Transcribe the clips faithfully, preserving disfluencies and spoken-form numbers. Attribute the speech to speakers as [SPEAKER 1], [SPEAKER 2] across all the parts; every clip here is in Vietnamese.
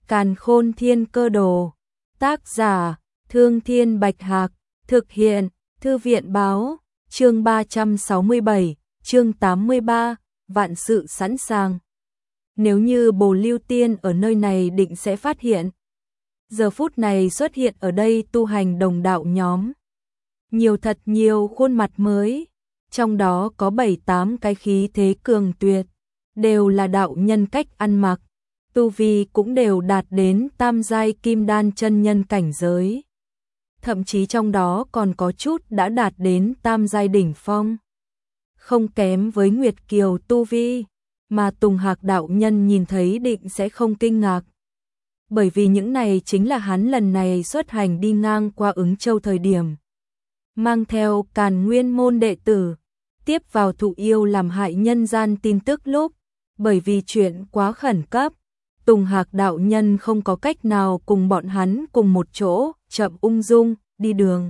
[SPEAKER 1] Càn Khôn Thiên Cơ Đồ. Tác giả: Thương Thiên Bạch Hạc. Thực hiện: Thư viện báo. Chương ba trăm sáu mươi bảy, chương tám mươi ba, vạn sự sẵn sàng. Nếu như Bồ Lưu Tiên ở nơi này định sẽ phát hiện. Giờ phút này xuất hiện ở đây tu hành đồng đạo nhóm. Nhiều thật nhiều khuôn mặt mới, trong đó có bảy tám cái khí thế cường tuyệt, đều là đạo nhân cách ăn mặc, tu vi cũng đều đạt đến tam giai kim đan chân nhân cảnh giới. Thậm chí trong đó còn có chút đã đạt đến tam giai đỉnh phong. Không kém với Nguyệt Kiều tu vi, mà Tùng Hạc đạo nhân nhìn thấy định sẽ không kinh ngạc. Bởi vì những này chính là hắn lần này xuất hành đi ngang qua Ứng Châu thời điểm. Mang theo Càn Nguyên môn đệ tử, tiếp vào Thụ Yêu làm hại nhân gian tin tức lúc, bởi vì chuyện quá khẩn cấp, Tùng Hạc đạo nhân không có cách nào cùng bọn hắn cùng một chỗ, chậm ung dung, đi đường.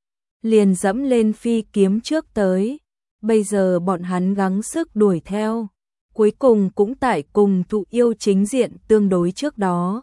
[SPEAKER 1] Liền dẫm lên phi kiếm trước tới, bây giờ bọn hắn gắng sức đuổi theo, cuối cùng cũng tại cùng Thụ Yêu chính diện tương đối trước đó.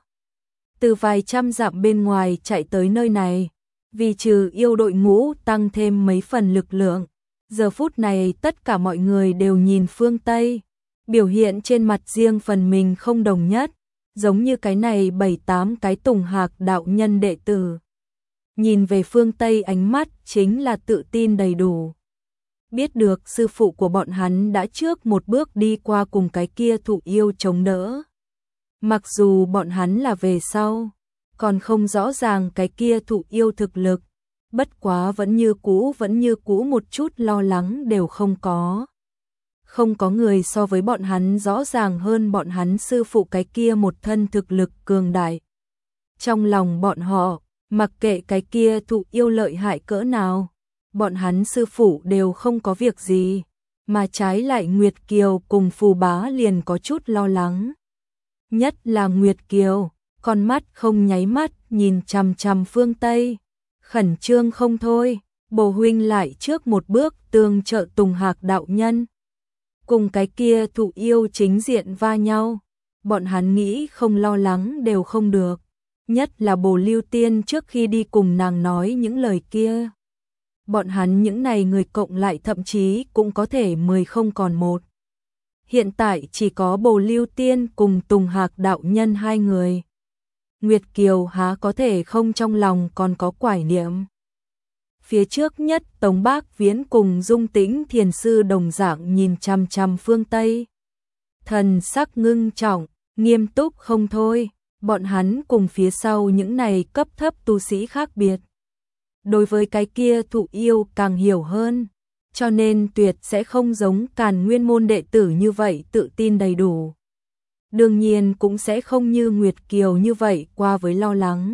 [SPEAKER 1] Từ vài trăm dặm bên ngoài chạy tới nơi này, vì trừ yêu đội ngũ tăng thêm mấy phần lực lượng, giờ phút này tất cả mọi người đều nhìn phương Tây, biểu hiện trên mặt riêng phần mình không đồng nhất, giống như cái này bảy tám cái Tùng Hạc đạo nhân đệ tử. Nhìn về phương Tây ánh mắt chính là tự tin đầy đủ. Biết được sư phụ của bọn hắn đã trước một bước đi qua cùng cái kia Thụ Yêu chống đỡ. Mặc dù bọn hắn là về sau, còn không rõ ràng cái kia Thụ Yêu thực lực, bất quá vẫn như cũ vẫn như cũ một chút lo lắng đều không có. Không có người so với bọn hắn rõ ràng hơn bọn hắn sư phụ cái kia một thân thực lực cường đại. Trong lòng bọn họ, mặc kệ cái kia Thụ Yêu lợi hại cỡ nào, bọn hắn sư phụ đều không có việc gì, mà trái lại Nguyệt Kiều cùng Phù Bá liền có chút lo lắng. Nhất là Nguyệt Kiều, con mắt không nháy mắt nhìn chằm chằm phương Tây, khẩn trương không thôi. Bồ huynh lại trước một bước tương trợ Tùng Hạc đạo nhân, cùng cái kia Thụ Yêu chính diện va nhau, bọn hắn nghĩ không lo lắng đều không được. Nhất là Bồ Lưu Tiên trước khi đi cùng nàng nói những lời kia, bọn hắn những này người cộng lại thậm chí cũng có thể mười không còn một. Hiện tại chỉ có Bồ Lưu Tiên cùng Tùng Hạc đạo nhân hai người. Nguyệt Kiều há có thể không trong lòng còn có quải niệm. Phía trước nhất Tống Bác Viễn cùng Dung Tĩnh thiền sư đồng dạng nhìn chằm chằm phương Tây. Thần sắc ngưng trọng, nghiêm túc không thôi, bọn hắn cùng phía sau những này cấp thấp tu sĩ khác biệt. Đối với cái kia Thụ Yêu càng hiểu hơn, cho nên tuyệt sẽ không giống Càn Nguyên môn đệ tử như vậy tự tin đầy đủ. Đương nhiên cũng sẽ không như Nguyệt Kiều như vậy qua với lo lắng.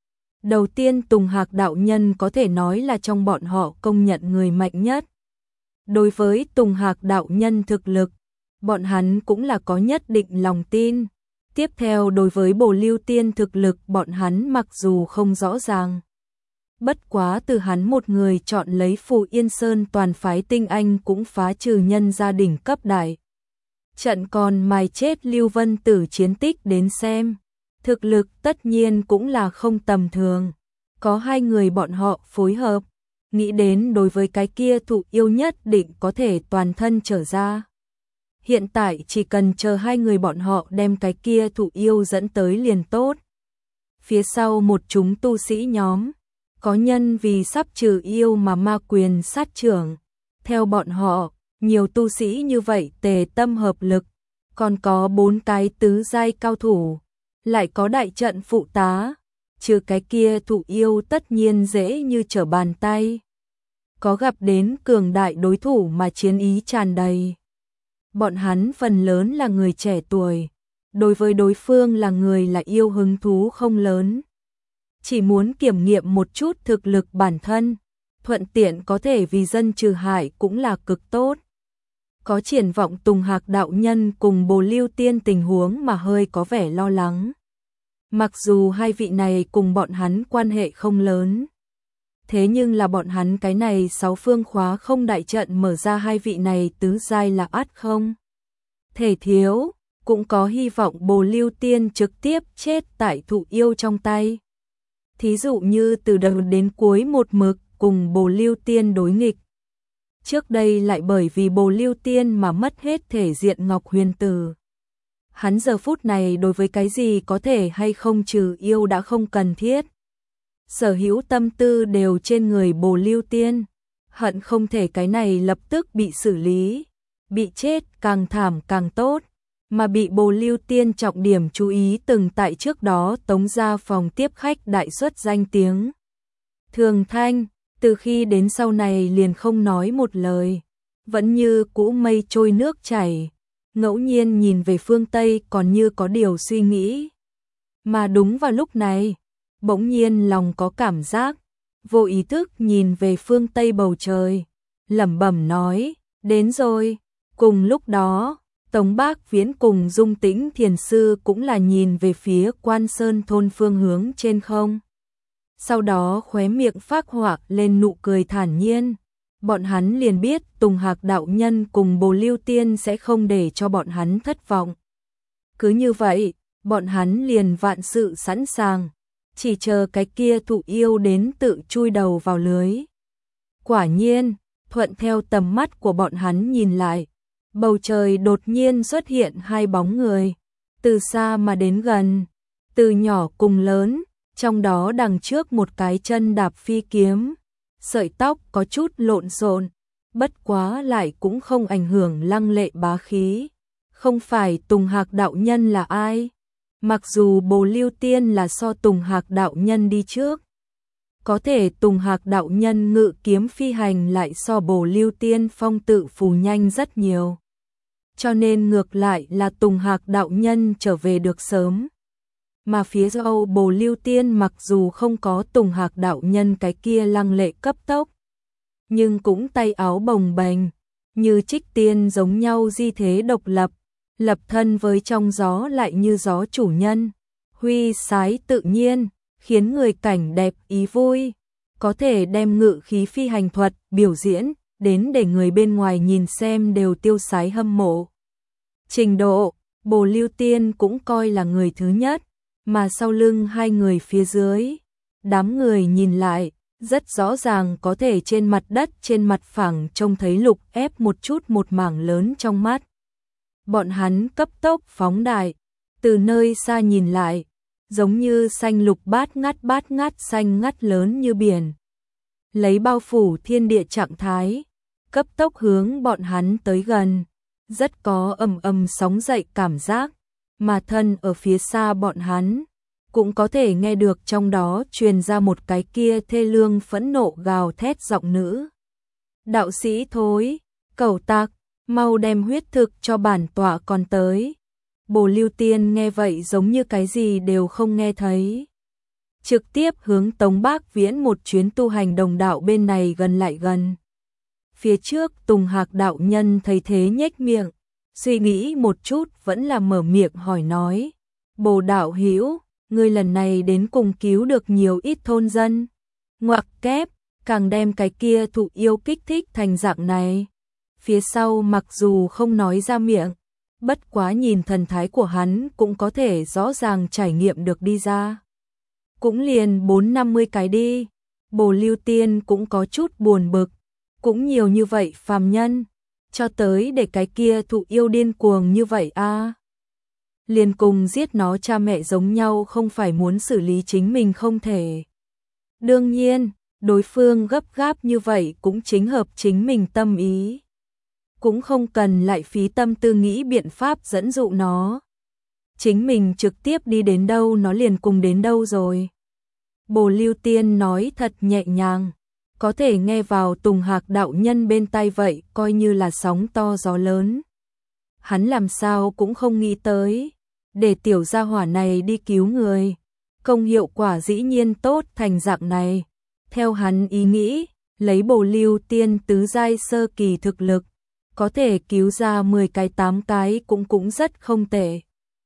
[SPEAKER 1] Đầu tiên Tùng Hạc đạo nhân có thể nói là trong bọn họ công nhận người mạnh nhất. Đối với Tùng Hạc đạo nhân thực lực, bọn hắn cũng là có nhất định lòng tin. Tiếp theo đối với Bồ Lưu Tiên thực lực bọn hắn mặc dù không rõ ràng. Bất quá từ hắn một người chọn lấy Phù Yên Sơn toàn phái tinh anh cũng phá trừ nhân gia đình cấp đại. Trận còn mài chết Lưu Vân Tử chiến tích đến xem, thực lực tất nhiên cũng là không tầm thường. Có hai người bọn họ phối hợp, nghĩ đến đối với cái kia Thụ Yêu nhất định có thể toàn thân trở ra. Hiện tại chỉ cần chờ hai người bọn họ đem cái kia Thụ Yêu dẫn tới liền tốt. Phía sau một chúng tu sĩ nhóm, có nhân vì sắp trừ yêu mà ma quyền sát trưởng. Theo bọn họ, nhiều tu sĩ như vậy tề tâm hợp lực, còn có bốn cái tứ giai cao thủ, lại có đại trận phụ tá, trừ cái kia Thụ Yêu tất nhiên dễ như trở bàn tay. Có gặp đến cường đại đối thủ mà chiến ý tràn đầy. Bọn hắn phần lớn là người trẻ tuổi, đối với đối phương là người là yêu hứng thú không lớn. Chỉ muốn kiểm nghiệm một chút thực lực bản thân, thuận tiện có thể vì dân trừ hại cũng là cực tốt. Có triển vọng Tùng Hạc đạo nhân cùng Bồ Lưu Tiên tình huống mà hơi có vẻ lo lắng. Mặc dù hai vị này cùng bọn hắn quan hệ không lớn, thế nhưng là bọn hắn cái này sáu phương khóa không đại trận mở ra hai vị này tứ giai là ắt không thể thiếu. cũng có hy vọng Bồ Lưu Tiên trực tiếp chết tại thụ yêu trong tay. Thí dụ như từ đầu đến cuối một mực cùng Bồ Lưu Tiên đối nghịch. Trước đây lại bởi vì Bồ Lưu Tiên mà mất hết thể diện Ngọc Huyền Tử. Hắn giờ phút này đối với cái gì có thể hay không trừ yêu đã không cần thiết. Sở hữu tâm tư đều trên người Bồ Lưu Tiên, hận không thể cái này lập tức bị xử lý, bị chết càng thảm càng tốt, mà bị Bồ Lưu Tiên trọng điểm chú ý từng tại trước đó tống ra phòng tiếp khách đại xuất danh tiếng. Thường Thanh, từ khi đến sau này liền không nói một lời, vẫn như cũ mây trôi nước chảy, ngẫu nhiên nhìn về phương Tây còn như có điều suy nghĩ. Mà đúng vào lúc này, bỗng nhiên lòng có cảm giác, vô ý thức nhìn về phương Tây bầu trời, lẩm bẩm nói, đến rồi. Cùng lúc đó, Tống Bác Viễn cùng Dung Tĩnh Thiền Sư cũng là nhìn về phía Quan Sơn thôn phương hướng trên không. Sau đó khóe miệng phác họa lên nụ cười thản nhiên, bọn hắn liền biết Tùng Hạc đạo nhân cùng Bồ Lưu Tiên sẽ không để cho bọn hắn thất vọng. Cứ như vậy, bọn hắn liền vạn sự sẵn sàng, chỉ chờ cái kia thụ yêu đến tự chui đầu vào lưới. Quả nhiên, thuận theo tầm mắt của bọn hắn nhìn lại, bầu trời đột nhiên xuất hiện hai bóng người, từ xa mà đến gần, từ nhỏ cùng lớn, trong đó đằng trước một cái chân đạp phi kiếm, sợi tóc có chút lộn xộn, bất quá lại cũng không ảnh hưởng lăng lệ bá khí. Không phải Tùng Hạc đạo nhân là ai? Mặc dù Bồ Lưu Tiên là so Tùng Hạc đạo nhân đi trước, có thể Tùng Hạc đạo nhân ngự kiếm phi hành lại so Bồ Lưu Tiên phong tự phù nhanh rất nhiều. Cho nên ngược lại là Tùng Hạc đạo nhân trở về được sớm. Mà phía sau Bồ Lưu Tiên mặc dù không có Tùng Hạc đạo nhân cái kia lăng lệ cấp tốc, nhưng cũng tay áo bồng bềnh, như trích tiên giống nhau di thế độc lập, lập thân với trong gió lại như gió chủ nhân, huy sái tự nhiên, khiến người cảnh đẹp ý vui, có thể đem ngự khí phi hành thuật biểu diễn đến để người bên ngoài nhìn xem đều tiêu sái hâm mộ. Trình độ, Bồ Lưu Tiên cũng coi là người thứ nhất, mà sau lưng hai người phía dưới, đám người nhìn lại, rất rõ ràng có thể trên mặt đất trên mặt phẳng trông thấy lục ép một chút một mảng lớn trong mắt. Bọn hắn cấp tốc phóng đại, từ nơi xa nhìn lại, giống như xanh lục bát ngát bát ngát xanh ngắt lớn như biển. Lấy bao phủ thiên địa trạng thái, cấp tốc hướng bọn hắn tới gần, rất có ầm ầm sóng dậy cảm giác, mà thân ở phía xa bọn hắn, cũng có thể nghe được trong đó truyền ra một cái kia thê lương phẫn nộ gào thét giọng nữ. Đạo sĩ thối, cẩu tặc, mau đem huyết thực cho bản tọa còn tới. Bồ Lưu Tiên nghe vậy giống như cái gì đều không nghe thấy. Trực tiếp hướng Tống Bác Viễn một chuyến tu hành đồng đạo bên này gần lại gần. Phía trước Tùng Hạc đạo nhân thấy thế nhếch miệng, suy nghĩ một chút vẫn là mở miệng hỏi nói. Bồ đạo hữu, ngươi lần này đến cùng cứu được nhiều ít thôn dân. Ngoặc kép, càng đem cái kia thụ yêu kích thích thành dạng này. Phía sau mặc dù không nói ra miệng, bất quá nhìn thần thái của hắn cũng có thể rõ ràng trải nghiệm được đi ra. Cũng liền bốn năm mươi cái đi, Bồ Lưu Tiên cũng có chút buồn bực, cũng nhiều như vậy phàm nhân, cho tới để cái kia thụ yêu điên cuồng như vậy a. À. Liền cùng giết nó cha mẹ giống nhau không phải muốn xử lý chính mình không thể. Đương nhiên, đối phương gấp gáp như vậy cũng chính hợp chính mình tâm ý. Cũng không cần lại phí tâm tư nghĩ biện pháp dẫn dụ nó. Chính mình trực tiếp đi đến đâu nó liền cùng đến đâu rồi. Bồ Lưu Tiên nói thật nhẹ nhàng, có thể nghe vào Tùng Hạc đạo nhân bên tai vậy coi như là sóng to gió lớn. Hắn làm sao cũng không nghĩ tới, để tiểu gia hỏa này đi cứu người, công hiệu quả dĩ nhiên tốt thành dạng này. Theo hắn ý nghĩ, lấy Bồ Lưu Tiên tứ giai sơ kỳ thực lực, có thể cứu ra mười cái tám cái cũng cũng rất không tệ.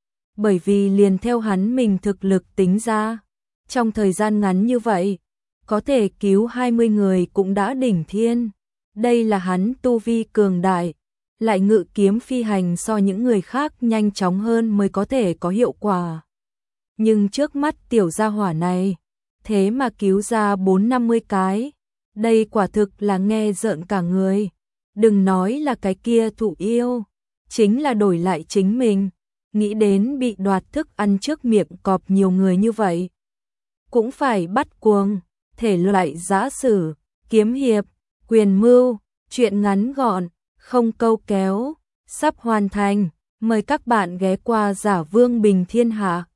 [SPEAKER 1] Bởi vì liền theo hắn mình thực lực tính ra, trong thời gian ngắn như vậy, có thể cứu hai mươi người cũng đã đỉnh thiên. Đây là hắn tu vi cường đại, lại ngự kiếm phi hành so những người khác nhanh chóng hơn mới có thể có hiệu quả. Nhưng trước mắt tiểu gia hỏa này, thế mà cứu ra bốn năm mươi cái, đây quả thực là nghe rợn cả người. Đừng nói là cái kia thụ yêu, chính là đổi lại chính mình, nghĩ đến bị đoạt thức ăn trước miệng cọp nhiều người như vậy. Cũng phải bắt cuồng, thể loại giã sử, kiếm hiệp, quyền mưu, chuyện ngắn gọn, không câu kéo, sắp hoàn thành, mời các bạn ghé qua Giả Vương Bình Thiên Hạ.